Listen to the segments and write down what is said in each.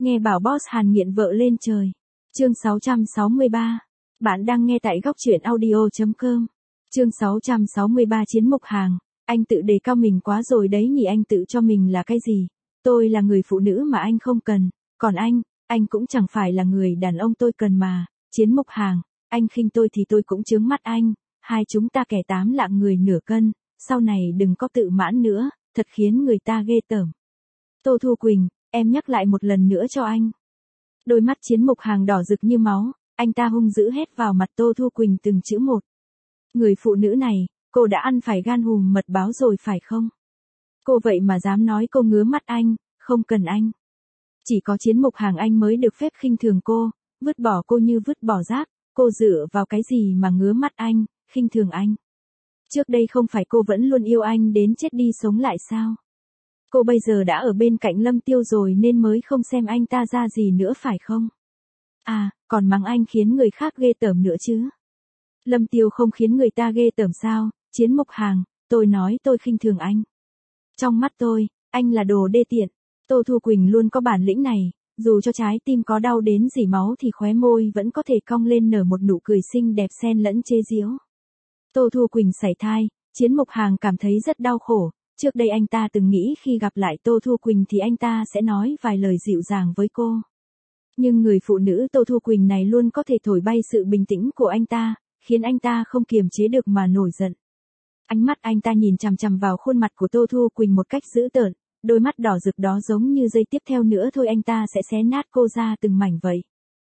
Nghe bảo boss Hàn nghiện vợ lên trời. Chương 663. Bạn đang nghe tại góc truyện audio.com. Chương 663 Chiến Mục Hàng. Anh tự đề cao mình quá rồi đấy nhỉ, anh tự cho mình là cái gì? Tôi là người phụ nữ mà anh không cần, còn anh cũng chẳng phải là người đàn ông tôi cần mà. Chiến Mục Hàng, anh khinh tôi thì tôi cũng chướng mắt anh, hai chúng ta kẻ tám lạng người nửa cân, sau này đừng có tự mãn nữa, thật khiến người ta ghê tởm. Tô Thu Quỳnh, em nhắc lại một lần nữa cho anh. Đôi mắt Chiến Mục Hàng đỏ rực như máu, anh ta hung dữ hét vào mặt Tô Thu Quỳnh từng chữ một. Người phụ nữ này, cô đã ăn phải gan hùm mật báo rồi phải không? Cô vậy mà dám nói cô ngứa mắt anh, không cần anh. Chỉ có Chiến Mục Hàng anh mới được phép khinh thường cô, vứt bỏ cô như vứt bỏ rác, cô dựa vào cái gì mà ngứa mắt anh, khinh thường anh? Trước đây không phải cô vẫn luôn yêu anh đến chết đi sống lại sao? Cô bây giờ đã ở bên cạnh Lâm Tiêu rồi nên mới không xem anh ta ra gì nữa phải không? À, còn mắng anh khiến người khác ghê tởm nữa chứ? Lâm Tiêu không khiến người ta ghê tởm sao? Chiến Mục Hàng, tôi nói tôi khinh thường anh. Trong mắt tôi, anh là đồ đê tiện. Tô Thu Quỳnh luôn có bản lĩnh này, dù cho trái tim có đau đến rỉ máu thì khóe môi vẫn có thể cong lên nở một nụ cười xinh đẹp xen lẫn chế giễu. Tô Thu Quỳnh sảy thai, Chiến Mục Hàng cảm thấy rất đau khổ. Trước đây anh ta từng nghĩ khi gặp lại Tô Thu Quỳnh thì anh ta sẽ nói vài lời dịu dàng với cô. Nhưng người phụ nữ Tô Thu Quỳnh này luôn có thể thổi bay sự bình tĩnh của anh ta, khiến anh ta không kiềm chế được mà nổi giận. Ánh mắt anh ta nhìn chằm chằm vào khuôn mặt của Tô Thu Quỳnh một cách dữ tợn, đôi mắt đỏ rực đó giống như giây tiếp theo nữa thôi anh ta sẽ xé nát cô ra từng mảnh vậy.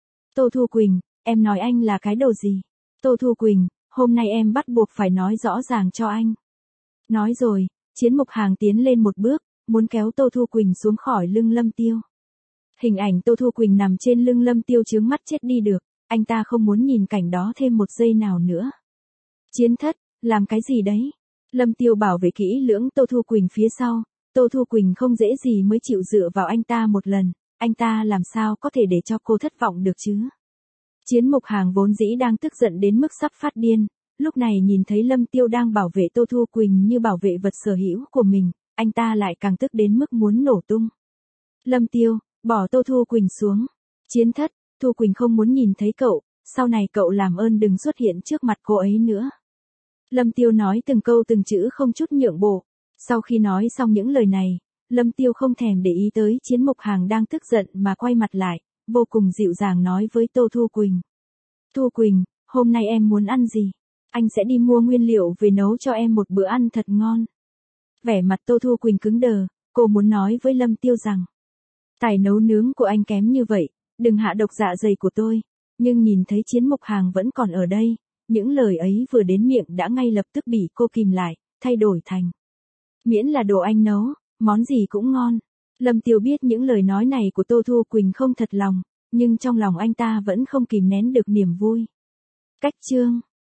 Tô Thu Quỳnh, em nói anh là cái đồ gì? Tô Thu Quỳnh, hôm nay em bắt buộc phải nói rõ ràng cho anh. Nói rồi, Chiến Mục Hàng tiến lên một bước, muốn kéo Tô Thu Quỳnh xuống khỏi lưng Lâm Tiêu. Hình ảnh Tô Thu Quỳnh nằm trên lưng Lâm Tiêu chướng mắt chết đi được, anh ta không muốn nhìn cảnh đó thêm một giây nào nữa. Chiến thất, làm cái gì đấy? Lâm Tiêu bảo vệ kỹ lưỡng Tô Thu Quỳnh phía sau, Tô Thu Quỳnh không dễ gì mới chịu dựa vào anh ta một lần, anh ta làm sao có thể để cho cô thất vọng được chứ? Chiến Mục Hàng vốn dĩ đang tức giận đến mức sắp phát điên, lúc này nhìn thấy Lâm Tiêu đang bảo vệ Tô Thu Quỳnh như bảo vệ vật sở hữu của mình, anh ta lại càng tức đến mức muốn nổ tung. Lâm Tiêu, bỏ Tô Thu Quỳnh xuống. Chiến thất, Thu Quỳnh không muốn nhìn thấy cậu, sau này cậu làm ơn đừng xuất hiện trước mặt cô ấy nữa. Lâm Tiêu nói từng câu từng chữ không chút nhượng bộ. Sau khi nói xong những lời này, Lâm Tiêu không thèm để ý tới Chiến Mục Hàng đang tức giận mà quay mặt lại, vô cùng dịu dàng nói với Tô Thu Quỳnh. Thu Quỳnh, hôm nay em muốn ăn gì? Anh sẽ đi mua nguyên liệu về nấu cho em một bữa ăn thật ngon. Vẻ mặt Tô Thu Quỳnh cứng đờ, cô muốn nói với Lâm Tiêu rằng, tài nấu nướng của anh kém như vậy, đừng hạ độc dạ dày của tôi. Nhưng nhìn thấy Chiến Mục Hàng vẫn còn ở đây, những lời ấy vừa đến miệng đã ngay lập tức bị cô kìm lại, thay đổi thành, miễn là đồ anh nấu, món gì cũng ngon. Lâm Tiêu biết những lời nói này của Tô Thu Quỳnh không thật lòng, nhưng trong lòng anh ta vẫn không kìm nén được niềm vui. Cách chương